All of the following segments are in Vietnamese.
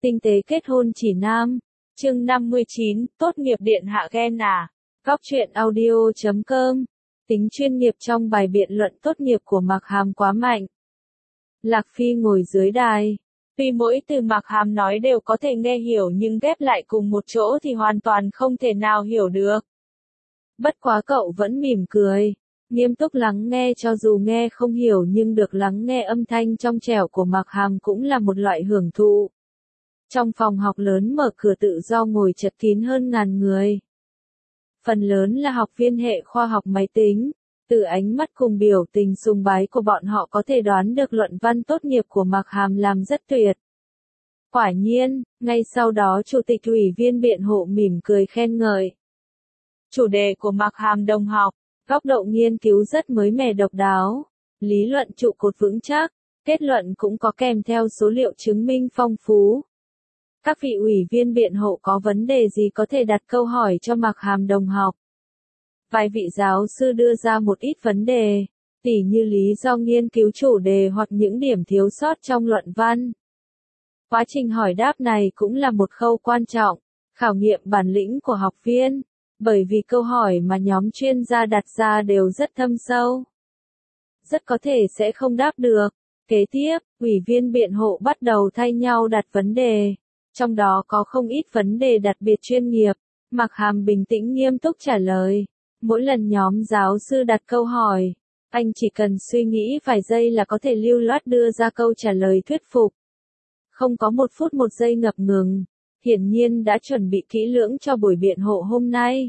Tinh tế kết hôn chỉ nam. Chương 59, tốt nghiệp điện hạ ghen à. Góc truyện audio.com. Tính chuyên nghiệp trong bài biện luận tốt nghiệp của Mạc Hàm quá mạnh. Lạc Phi ngồi dưới đài. Tuy mỗi từ Mạc Hàm nói đều có thể nghe hiểu nhưng ghép lại cùng một chỗ thì hoàn toàn không thể nào hiểu được. Bất quá cậu vẫn mỉm cười, nghiêm túc lắng nghe, cho dù nghe không hiểu nhưng được lắng nghe âm thanh trong trẻo của Mạc Hàm cũng là một loại hưởng thụ. Trong phòng học lớn mở cửa tự do ngồi chật kín hơn ngàn người. Phần lớn là học viên hệ khoa học máy tính, từ ánh mắt cùng biểu tình sùng bái của bọn họ có thể đoán được luận văn tốt nghiệp của Mạc Hàm làm rất tuyệt. Quả nhiên, ngay sau đó Chủ tịch Ủy viên biện hộ mỉm cười khen ngợi. Chủ đề của Mạc Hàm đồng học, góc độ nghiên cứu rất mới mẻ độc đáo, lý luận trụ cột vững chắc, kết luận cũng có kèm theo số liệu chứng minh phong phú. Các vị ủy viên biện hộ có vấn đề gì có thể đặt câu hỏi cho Mạc Hàm đồng học. Vài vị giáo sư đưa ra một ít vấn đề, tỉ như lý do nghiên cứu chủ đề hoặc những điểm thiếu sót trong luận văn. Quá trình hỏi đáp này cũng là một khâu quan trọng, khảo nghiệm bản lĩnh của học viên, bởi vì câu hỏi mà nhóm chuyên gia đặt ra đều rất thâm sâu. Rất có thể sẽ không đáp được. Kế tiếp, ủy viên biện hộ bắt đầu thay nhau đặt vấn đề. Trong đó có không ít vấn đề đặc biệt chuyên nghiệp, Mạc Hàm bình tĩnh nghiêm túc trả lời. Mỗi lần nhóm giáo sư đặt câu hỏi, anh chỉ cần suy nghĩ vài giây là có thể lưu loát đưa ra câu trả lời thuyết phục. Không có một phút một giây ngập ngừng, hiển nhiên đã chuẩn bị kỹ lưỡng cho buổi biện hộ hôm nay.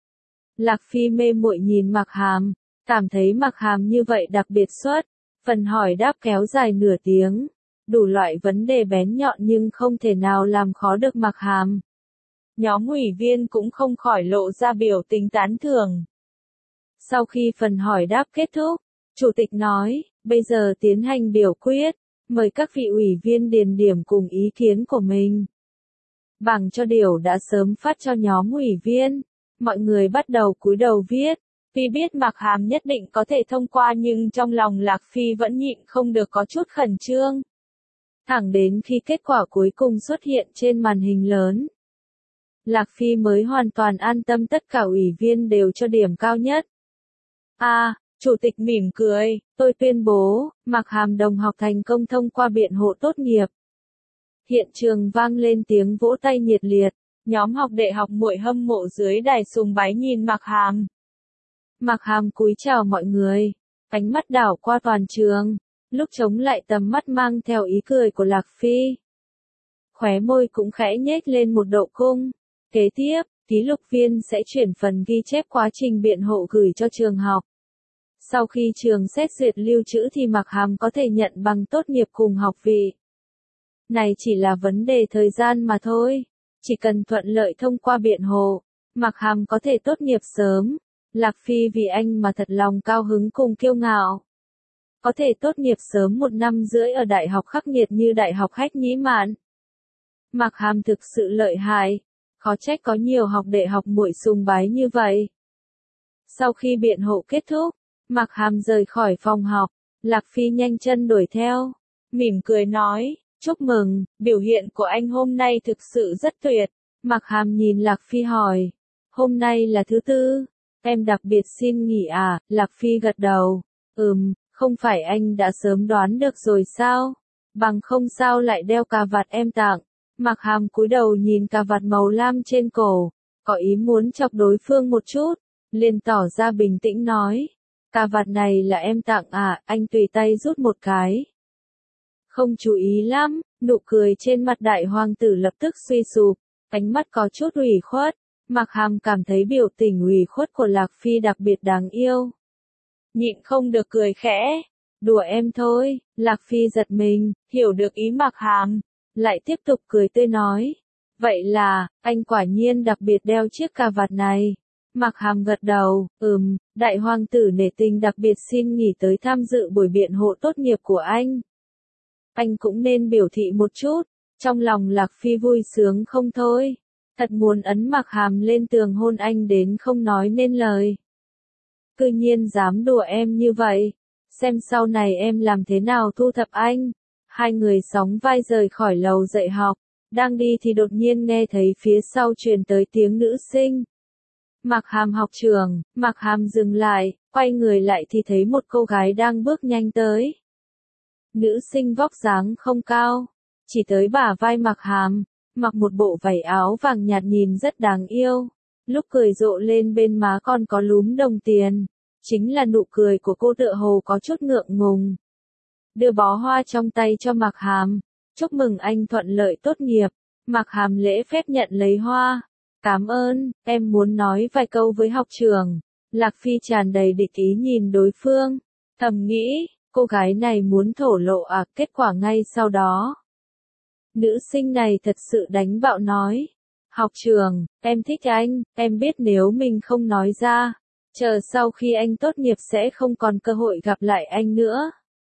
Lạc Phi mê muội nhìn Mạc Hàm, cảm thấy Mạc Hàm như vậy đặc biệt xuất, phần hỏi đáp kéo dài nửa tiếng. Đủ loại vấn đề bén nhọn nhưng không thể nào làm khó được Mạc Hàm. Nhóm ủy viên cũng không khỏi lộ ra biểu tình tán thưởng. Sau khi phần hỏi đáp kết thúc, Chủ tịch nói, bây giờ tiến hành biểu quyết, mời các vị ủy viên điền điểm cùng ý kiến của mình. Bảng cho điều đã sớm phát cho nhóm ủy viên, mọi người bắt đầu cúi đầu viết. Tuy biết Mạc Hàm nhất định có thể thông qua nhưng trong lòng Lạc Phi vẫn nhịn không được có chút khẩn trương. Thẳng đến khi kết quả cuối cùng xuất hiện trên màn hình lớn, Lạc Phi mới hoàn toàn an tâm, tất cả ủy viên đều cho điểm cao nhất. Chủ tịch mỉm cười, tôi tuyên bố, Mạc Hàm đồng học thành công thông qua biện hộ tốt nghiệp. Hiện trường vang lên tiếng vỗ tay nhiệt liệt, nhóm học đệ học muội hâm mộ dưới đài sùng bái nhìn Mạc Hàm. Mạc Hàm cúi chào mọi người, ánh mắt đảo qua toàn trường. Lúc chống lại tầm mắt mang theo ý cười của Lạc Phi. Khóe môi cũng khẽ nhếch lên một độ cung. Kế tiếp, ký lục viên sẽ chuyển phần ghi chép quá trình biện hộ gửi cho trường học. Sau khi trường xét duyệt lưu trữ thì Mạc Hàm có thể nhận bằng tốt nghiệp cùng học vị. Này chỉ là vấn đề thời gian mà thôi. Chỉ cần thuận lợi thông qua biện hộ, Mạc Hàm có thể tốt nghiệp sớm. Lạc Phi vì anh mà thật lòng cao hứng cùng kiêu ngạo. Có thể tốt nghiệp sớm 1 năm rưỡi ở đại học khắc nghiệt như đại học Hách Nhĩ Mạn. Mạc Hàm thực sự lợi hại, khó trách có nhiều học đệ học muội sùng bái như vậy. Sau khi biện hộ kết thúc, Mạc Hàm rời khỏi phòng học, Lạc Phi nhanh chân đuổi theo, mỉm cười nói, chúc mừng, biểu hiện của anh hôm nay thực sự rất tuyệt. Mạc Hàm nhìn Lạc Phi hỏi, hôm nay là thứ tư, em đặc biệt xin nghỉ à? Lạc Phi gật đầu, không phải anh đã sớm đoán được rồi sao? Bằng không sao lại đeo cà vạt em tặng. Mạc Hàm cúi đầu nhìn cà vạt màu lam trên cổ, có ý muốn chọc đối phương một chút, liền tỏ ra bình tĩnh nói, cà vạt này là em tặng à? Anh tùy tay rút một cái. Không chú ý lắm, nụ cười trên mặt đại hoàng tử lập tức suy sụp, ánh mắt có chút ủy khuất. Mạc Hàm cảm thấy biểu tình ủy khuất của Lạc Phi đặc biệt đáng yêu. Nhịn không được cười khẽ, đùa em thôi. Lạc Phi giật mình, hiểu được ý Mạc Hàm, lại tiếp tục cười tươi nói, vậy là, anh quả nhiên đặc biệt đeo chiếc cà vạt này. Mạc Hàm gật đầu, đại hoàng tử nể tình đặc biệt xin nghỉ tới tham dự buổi biện hộ tốt nghiệp của anh. Anh cũng nên biểu thị một chút. Trong lòng Lạc Phi vui sướng không thôi, thật muốn ấn Mạc Hàm lên tường hôn anh đến không nói nên lời. Cư nhiên dám đùa em như vậy, xem sau này em làm thế nào thu thập anh. Hai người sóng vai rời khỏi lầu dạy học, Đang đi thì đột nhiên nghe thấy phía sau truyền tới tiếng nữ sinh. Mạc Hàm học trưởng. Mạc Hàm dừng lại, quay người lại thì thấy một cô gái đang bước nhanh tới. Nữ sinh vóc dáng không cao, chỉ tới bả vai Mạc Hàm, mặc một bộ vải áo vàng nhạt nhìn rất đáng yêu. Lúc cười rộ lên bên má còn có lúm đồng tiền. Chính là nụ cười của cô tựa hồ có chút ngượng ngùng. Đưa bó hoa trong tay cho Mạc Hàm. Chúc mừng anh thuận lợi tốt nghiệp. Mạc Hàm lễ phép nhận lấy hoa. Cảm ơn, em muốn nói vài câu với học trưởng. Lạc Phi tràn đầy địch ý nhìn đối phương. Thầm nghĩ, cô gái này muốn thổ lộ à, kết quả ngay sau đó. Nữ sinh này thật sự đánh bạo nói. Học trưởng, em thích anh, em biết nếu mình không nói ra, chờ sau khi anh tốt nghiệp sẽ không còn cơ hội gặp lại anh nữa.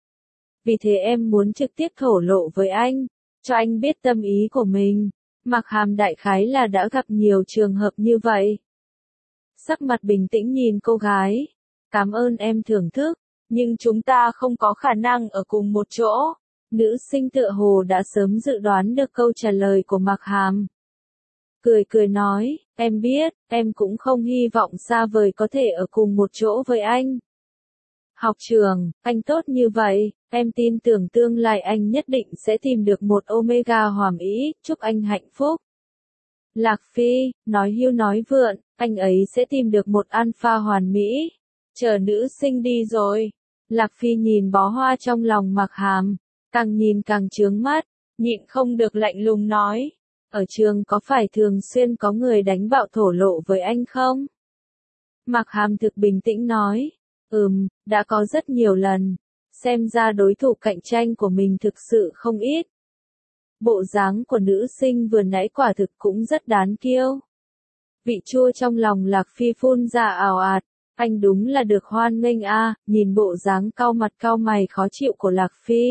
Vì thế em muốn trực tiếp thổ lộ với anh, cho anh biết tâm ý của mình. Mạc Hàm đại khái là đã gặp nhiều trường hợp như vậy. Sắc mặt bình tĩnh nhìn cô gái. Cảm ơn em thưởng thức, nhưng chúng ta không có khả năng ở cùng một chỗ. Nữ sinh tựa hồ đã sớm dự đoán được câu trả lời của Mạc Hàm. Cười cười nói, em biết, em cũng không hy vọng xa vời có thể ở cùng một chỗ với anh. Học trưởng, anh tốt như vậy, em tin tưởng tương lai anh nhất định sẽ tìm được một Omega hoàn mỹ, chúc anh hạnh phúc. Lạc Phi, nói hưu nói vượn, anh ấy sẽ tìm được một alpha hoàn mỹ. Chờ nữ sinh đi rồi. Lạc Phi nhìn bó hoa trong lòng Mạc Hàm, càng nhìn càng chướng mắt, nhịn không được lạnh lùng nói. Ở trường có phải thường xuyên có người đánh bạo thổ lộ với anh không? Mạc Hàm thực bình tĩnh nói. Đã có rất nhiều lần. Xem ra đối thủ cạnh tranh của mình thực sự không ít. Bộ dáng của nữ sinh vừa nãy quả thực cũng rất đáng kiêu. Vị chua trong lòng Lạc Phi phun ra ào ạt. Anh đúng là được hoan nghênh a, nhìn bộ dáng cau mặt cau mày khó chịu của Lạc Phi.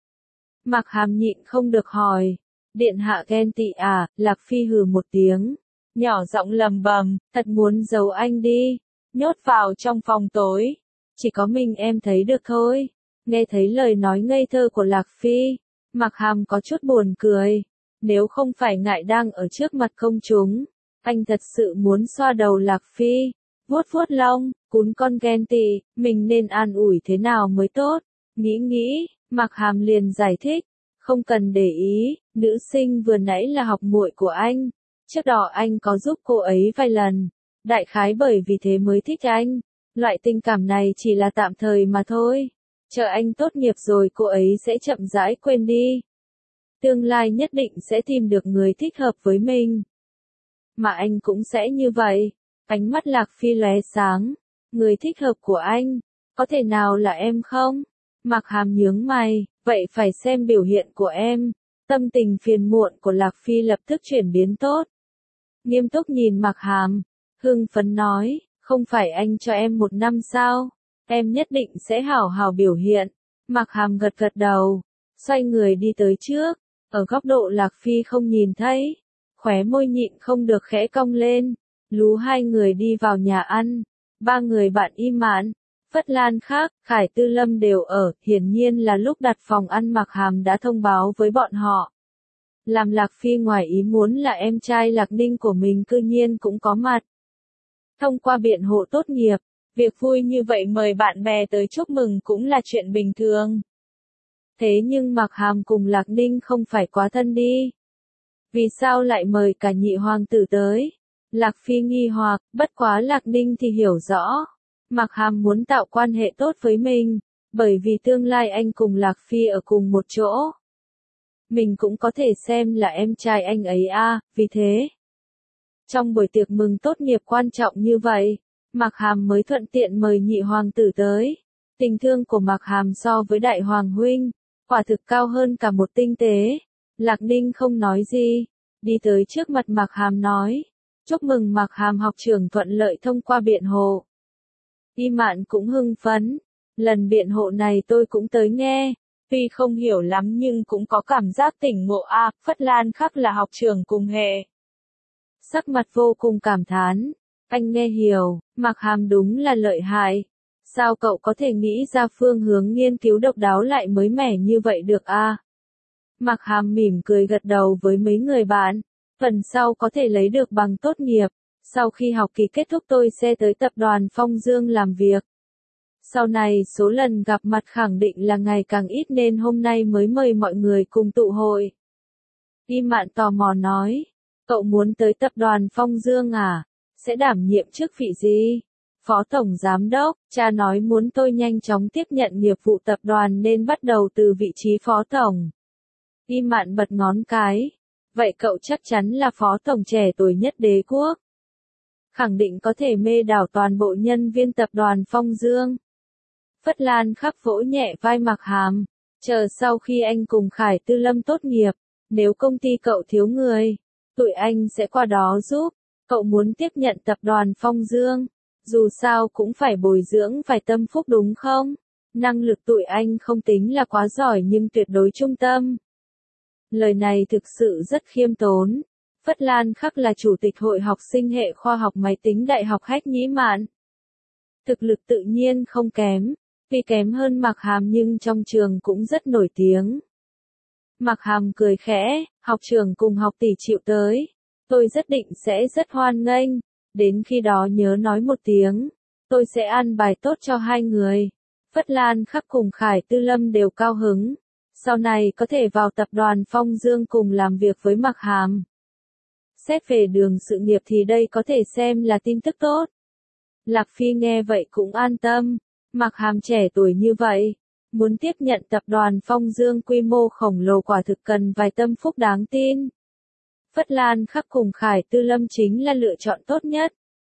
Mạc Hàm nhịn không được hỏi. Điện hạ ghen tị à, Lạc Phi hừ một tiếng. Nhỏ giọng lầm bầm, thật muốn giấu anh đi. Nhốt vào trong phòng tối. Chỉ có mình em thấy được thôi. Nghe thấy lời nói ngây thơ của Lạc Phi. Mạc Hàm có chút buồn cười. Nếu không phải ngại đang ở trước mặt công chúng. Anh thật sự muốn xoa đầu Lạc Phi. Vuốt vuốt lông, cún con ghen tị. Mình nên an ủi thế nào mới tốt. Nghĩ, Mạc Hàm liền giải thích. Không cần để ý, nữ sinh vừa nãy là học muội của anh. Trước đó anh có giúp cô ấy vài lần. Đại khái bởi vì thế mới thích anh. Loại tình cảm này chỉ là tạm thời mà thôi. Chờ anh tốt nghiệp rồi cô ấy sẽ chậm rãi quên đi. Tương lai nhất định sẽ tìm được người thích hợp với mình. Mà anh cũng sẽ như vậy. Ánh mắt Lạc Phi lóe sáng. Người thích hợp của anh, có thể nào là em không? Mạc Hàm nhướng mày, vậy phải xem biểu hiện của em. Tâm tình phiền muộn của Lạc Phi lập tức chuyển biến tốt. Nghiêm túc nhìn Mạc Hàm, hưng phấn nói, không phải anh cho em 1 năm sao? Em nhất định sẽ hảo hảo biểu hiện. Mạc Hàm gật gật đầu, xoay người đi tới trước. Ở góc độ Lạc Phi không nhìn thấy, khóe môi nhịn không được khẽ cong lên. Lú hai người đi vào nhà ăn. 3 người bạn im mạn. Phất Lan khác, Khải Tư Lâm đều ở, hiển nhiên là lúc đặt phòng ăn Mạc Hàm đã thông báo với bọn họ. Làm Lạc Phi ngoài ý muốn là em trai Lạc Ninh của mình cư nhiên cũng có mặt. Thông qua biện hộ tốt nghiệp, việc vui như vậy mời bạn bè tới chúc mừng cũng là chuyện bình thường. Thế nhưng Mạc Hàm cùng Lạc Ninh không phải quá thân đi. Vì sao lại mời cả nhị hoàng tử tới? Lạc Phi nghi hoặc, bất quá Lạc Ninh thì hiểu rõ. Mạc Hàm muốn tạo quan hệ tốt với mình, bởi vì tương lai anh cùng Lạc Phi ở cùng một chỗ. Mình cũng có thể xem là em trai anh ấy a, vì thế. Trong buổi tiệc mừng tốt nghiệp quan trọng như vậy, Mạc Hàm mới thuận tiện mời nhị hoàng tử tới. Tình thương của Mạc Hàm so với đại hoàng huynh, quả thực cao hơn cả một tinh tế. Lạc Ninh không nói gì, đi tới trước mặt Mạc Hàm nói. Chúc mừng Mạc Hàm học trưởng thuận lợi thông qua biện hộ. Y Mạn cũng hưng phấn. Lần biện hộ này tôi cũng tới nghe. Tuy không hiểu lắm nhưng cũng có cảm giác tỉnh ngộ a. Phất Lan khắc là học trưởng cùng hệ. Sắc mặt vô cùng cảm thán. Anh nghe hiểu, Mạc Hàm đúng là lợi hại. Sao cậu có thể nghĩ ra phương hướng nghiên cứu độc đáo lại mới mẻ như vậy được a? Mạc Hàm mỉm cười gật đầu với mấy người bạn. Phần sau có thể lấy được bằng tốt nghiệp. Sau khi học kỳ kết thúc tôi sẽ tới tập đoàn Phong Dương làm việc. Sau này số lần gặp mặt khẳng định là ngày càng ít nên hôm nay mới mời mọi người cùng tụ hội. Y Mạn tò mò nói. Cậu muốn tới tập đoàn Phong Dương à? Sẽ đảm nhiệm chức vị gì? Phó Tổng Giám đốc, cha nói muốn tôi nhanh chóng tiếp nhận nghiệp vụ tập đoàn nên bắt đầu từ vị trí Phó Tổng. Y Mạn bật ngón cái. Vậy cậu chắc chắn là Phó Tổng trẻ tuổi nhất đế quốc. Khẳng định có thể mê đảo toàn bộ nhân viên tập đoàn Phong Dương. Phất Lan khắc vỗ nhẹ vai Mạc Hàm. Chờ sau khi anh cùng Khải Tư Lâm tốt nghiệp, nếu công ty cậu thiếu người, tụi anh sẽ qua đó giúp. Cậu muốn tiếp nhận tập đoàn Phong Dương, dù sao cũng phải bồi dưỡng vài tâm phúc đúng không? Năng lực tụi anh không tính là quá giỏi nhưng tuyệt đối trung tâm. Lời này thực sự rất khiêm tốn. Phất Lan Khắc là chủ tịch hội học sinh hệ khoa học máy tính Đại học Hách Nhĩ Mạn. Thực lực tự nhiên không kém, tuy kém hơn Mạc Hàm nhưng trong trường cũng rất nổi tiếng. Mạc Hàm cười khẽ, học trưởng cùng học tỷ chịu tới. Tôi nhất định sẽ rất hoan nghênh, đến khi đó nhớ nói một tiếng. Tôi sẽ an bài tốt cho hai người. Phất Lan Khắc cùng Khải Tư Lâm đều cao hứng. Sau này có thể vào tập đoàn Phong Dương cùng làm việc với Mạc Hàm. Xét về đường sự nghiệp thì đây có thể xem là tin tức tốt. Lạc Phi nghe vậy cũng an tâm. Mạc Hàm trẻ tuổi như vậy, muốn tiếp nhận tập đoàn Phong Dương quy mô khổng lồ quả thực cần vài tâm phúc đáng tin. Phất Lan Khắc cùng Khải Tư Lâm chính là lựa chọn tốt nhất.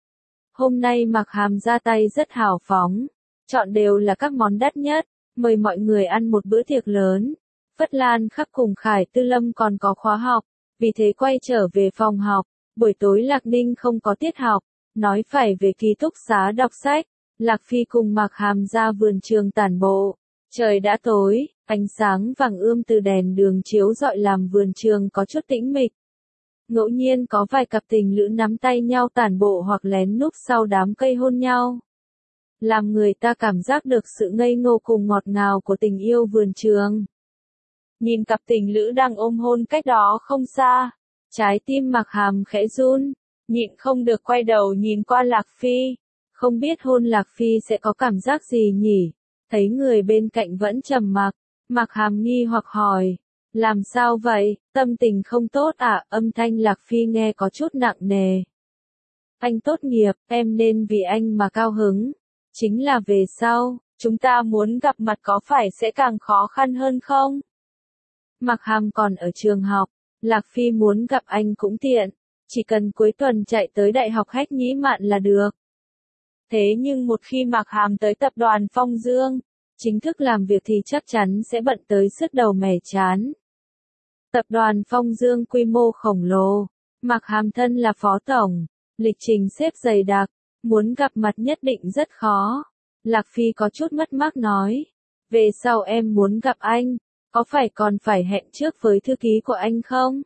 Hôm nay Mạc Hàm ra tay rất hào phóng, chọn đều là các món đắt nhất, mời mọi người ăn một bữa tiệc lớn. Phất Lan Khắc cùng Khải Tư Lâm còn có khóa học, vì thế quay trở về phòng học. Buổi tối Lạc Ninh không có tiết học, nói phải về ký túc xá đọc sách. Lạc Phi cùng Mạc Hàm ra vườn trường tản bộ. Trời đã tối, ánh sáng vàng ươm từ đèn đường chiếu rọi làm vườn trường có chút tĩnh mịch. Ngẫu nhiên có vài cặp tình lữ nắm tay nhau tản bộ hoặc lén núp sau đám cây hôn nhau. Làm người ta cảm giác được sự ngây ngô cùng ngọt ngào của tình yêu vườn trường. Nhìn cặp tình lữ đang ôm hôn cách đó không xa, trái tim Mạc Hàm khẽ run, nhịn không được quay đầu nhìn qua Lạc Phi. Không biết hôn Lạc Phi sẽ có cảm giác gì nhỉ? Thấy người bên cạnh vẫn trầm mặc, Mạc Hàm nghi hoặc hỏi. Làm sao vậy, tâm tình không tốt à? Âm thanh Lạc Phi nghe có chút nặng nề. Anh tốt nghiệp, em nên vì anh mà cao hứng. Chính là về sau, chúng ta muốn gặp mặt có phải sẽ càng khó khăn hơn không? Mạc Hàm còn ở trường học, Lạc Phi muốn gặp anh cũng tiện. Chỉ cần cuối tuần chạy tới Đại học Hách Nhĩ Mạn là được. Thế nhưng một khi Mạc Hàm tới tập đoàn Phong Dương, chính thức làm việc thì chắc chắn sẽ bận tới sứt đầu mẻ chán. Tập đoàn Phong Dương quy mô khổng lồ, Mạc Hàm thân là phó tổng, lịch trình xếp dày đặc, muốn gặp mặt nhất định rất khó. Lạc Phi có chút mất mát nói, về sau em muốn gặp anh, có phải còn phải hẹn trước với thư ký của anh không?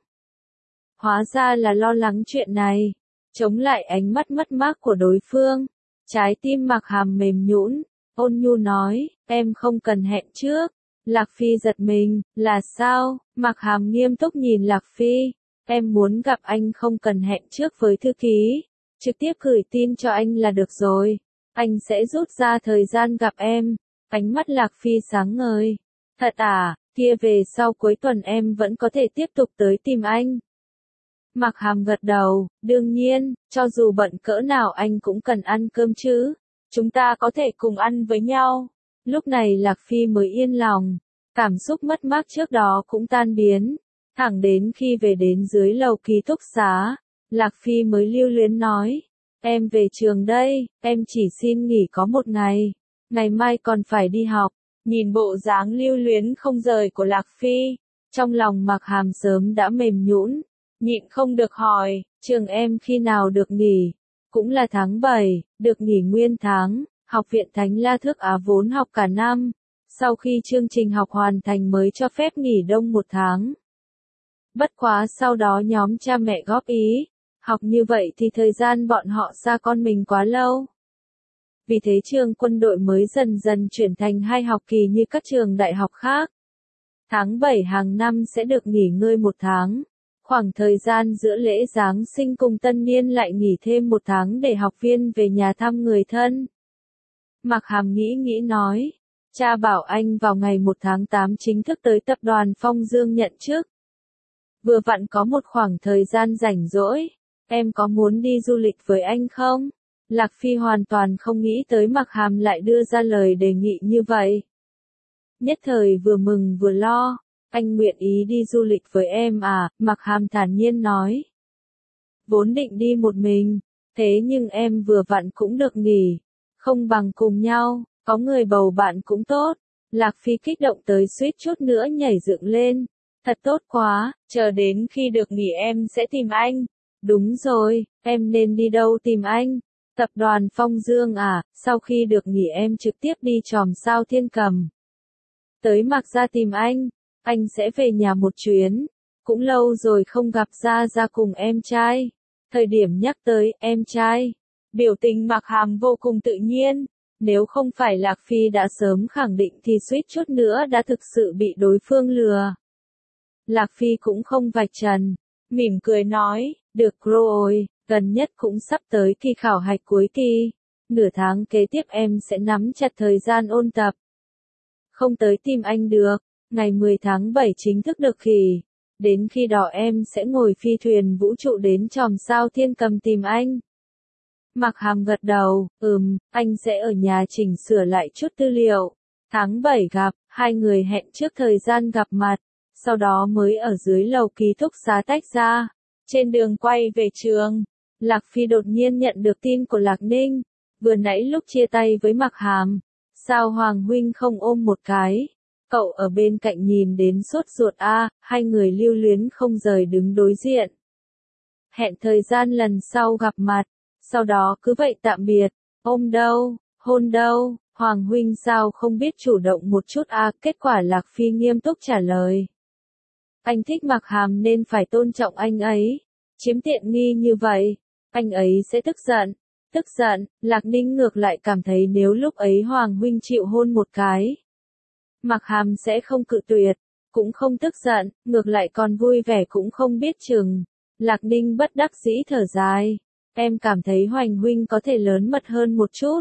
Hóa ra là lo lắng chuyện này, chống lại ánh mắt mất mát của đối phương. Trái tim Mạc Hàm mềm nhũn, ôn nhu nói, em không cần hẹn trước. Lạc Phi giật mình, là sao? Mạc Hàm nghiêm túc nhìn Lạc Phi, em muốn gặp anh không cần hẹn trước với thư ký, trực tiếp gửi tin cho anh là được rồi, anh sẽ rút ra thời gian gặp em. Ánh mắt Lạc Phi sáng ngời, thật à, kia về sau cuối tuần em vẫn có thể tiếp tục tới tìm anh. Mạc Hàm gật đầu, đương nhiên, cho dù bận cỡ nào anh cũng cần ăn cơm chứ, chúng ta có thể cùng ăn với nhau. Lúc này Lạc Phi mới yên lòng, cảm xúc mất mát trước đó cũng tan biến, thẳng đến khi về đến dưới lầu ký túc xá, Lạc Phi mới lưu luyến nói, em về trường đây, em chỉ xin nghỉ có một ngày mai còn phải đi học. Nhìn bộ dáng lưu luyến không rời của Lạc Phi, trong lòng Mạc Hàm sớm đã mềm nhũn, nhịn không được hỏi, trường em khi nào được nghỉ? Cũng là tháng 7, được nghỉ nguyên tháng. Học viện Thánh La Thước Á vốn học cả năm, sau khi chương trình học hoàn thành mới cho phép nghỉ đông một tháng. Bất quá sau đó nhóm cha mẹ góp ý, học như vậy thì thời gian bọn họ xa con mình quá lâu. Vì thế trường quân đội mới dần dần chuyển thành 2 học kỳ như các trường đại học khác. Tháng 7 hàng năm sẽ được nghỉ ngơi một tháng. Khoảng thời gian giữa lễ Giáng sinh cùng tân niên lại nghỉ thêm một tháng để học viên về nhà thăm người thân. Mạc Hàm nghĩ nghĩ nói. Cha bảo anh vào ngày 1 tháng 8 chính thức tới tập đoàn Phong Dương nhận chức. Vừa vặn có một khoảng thời gian rảnh rỗi. Em có muốn đi du lịch với anh không? Lạc Phi hoàn toàn không nghĩ tới Mạc Hàm lại đưa ra lời đề nghị như vậy. Nhất thời vừa mừng vừa lo. Anh nguyện ý đi du lịch với em à? Mạc Hàm thản nhiên nói. Vốn định đi một mình, thế nhưng em vừa vặn cũng được nghỉ. Không bằng cùng nhau, có người bầu bạn cũng tốt. Lạc Phi kích động tới suýt chút nữa nhảy dựng lên. Thật tốt quá, chờ đến khi được nghỉ em sẽ tìm anh. Đúng rồi, em nên đi đâu tìm anh? Tập đoàn Phong Dương à? Sau khi được nghỉ em trực tiếp đi Chòm Sao Thiên Cầm. Tới Mạc Gia tìm anh sẽ về nhà một chuyến. Cũng lâu rồi không gặp Gia Gia cùng em trai. Thời điểm nhắc tới em trai, biểu tình Mạc Hàm vô cùng tự nhiên. Nếu không phải Lạc Phi đã sớm khẳng định thì suýt chút nữa đã thực sự bị đối phương lừa. Lạc Phi cũng không vạch trần, mỉm cười nói, được rồi, gần nhất cũng sắp tới kỳ khảo hạch cuối kỳ. Nửa tháng kế tiếp em sẽ nắm chặt thời gian ôn tập. Không tới tìm anh được, ngày 10 tháng 7 chính thức được nghỉ. Đến khi đó em sẽ ngồi phi thuyền vũ trụ đến Chòm Sao Thiên Cầm tìm anh. Mạc Hàm gật đầu, anh sẽ ở nhà chỉnh sửa lại chút tư liệu. Tháng 7 gặp, hai người hẹn trước thời gian gặp mặt, sau đó mới ở dưới lầu ký túc xá tách ra. Trên đường quay về trường, Lạc Phi đột nhiên nhận được tin của Lạc Ninh. Vừa nãy lúc chia tay với Mạc Hàm, sao Hoàng huynh không ôm một cái? Cậu ở bên cạnh nhìn đến sốt ruột a, hai người lưu luyến không rời đứng đối diện. Hẹn thời gian lần sau gặp mặt, sau đó cứ vậy tạm biệt, ôm đâu, hôn đâu, Hoàng huynh sao không biết chủ động một chút a? Kết quả Lạc Phi nghiêm túc trả lời. Anh thích Mạc Hàm nên phải tôn trọng anh ấy, chiếm tiện nghi như vậy, anh ấy sẽ tức giận. Tức giận, Lạc Ninh ngược lại cảm thấy nếu lúc ấy Hoàng huynh chịu hôn một cái, Mạc Hàm sẽ không cự tuyệt, cũng không tức giận, ngược lại còn vui vẻ cũng không biết chừng. Lạc Ninh bất đắc dĩ thở dài, em cảm thấy Hoành huynh có thể lớn mật hơn một chút.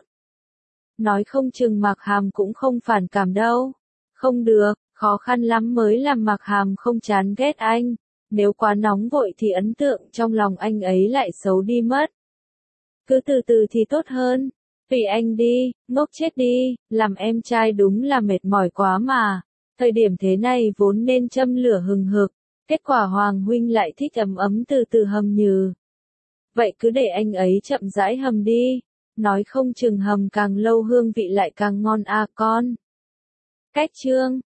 Nói không chừng Mạc Hàm cũng không phản cảm đâu. Không được, khó khăn lắm mới làm Mạc Hàm không chán ghét anh, nếu quá nóng vội thì ấn tượng trong lòng anh ấy lại xấu đi mất. Cứ từ từ thì tốt hơn. Tùy anh đi, ngốc chết đi, làm em trai đúng là mệt mỏi quá mà. Thời điểm thế này vốn nên châm lửa hừng hực, kết quả Hoàng huynh lại thích ấm ấm từ từ hầm nhừ. Vậy cứ để anh ấy chậm rãi hầm đi, nói không chừng hầm càng lâu hương vị lại càng ngon a con. Cách chương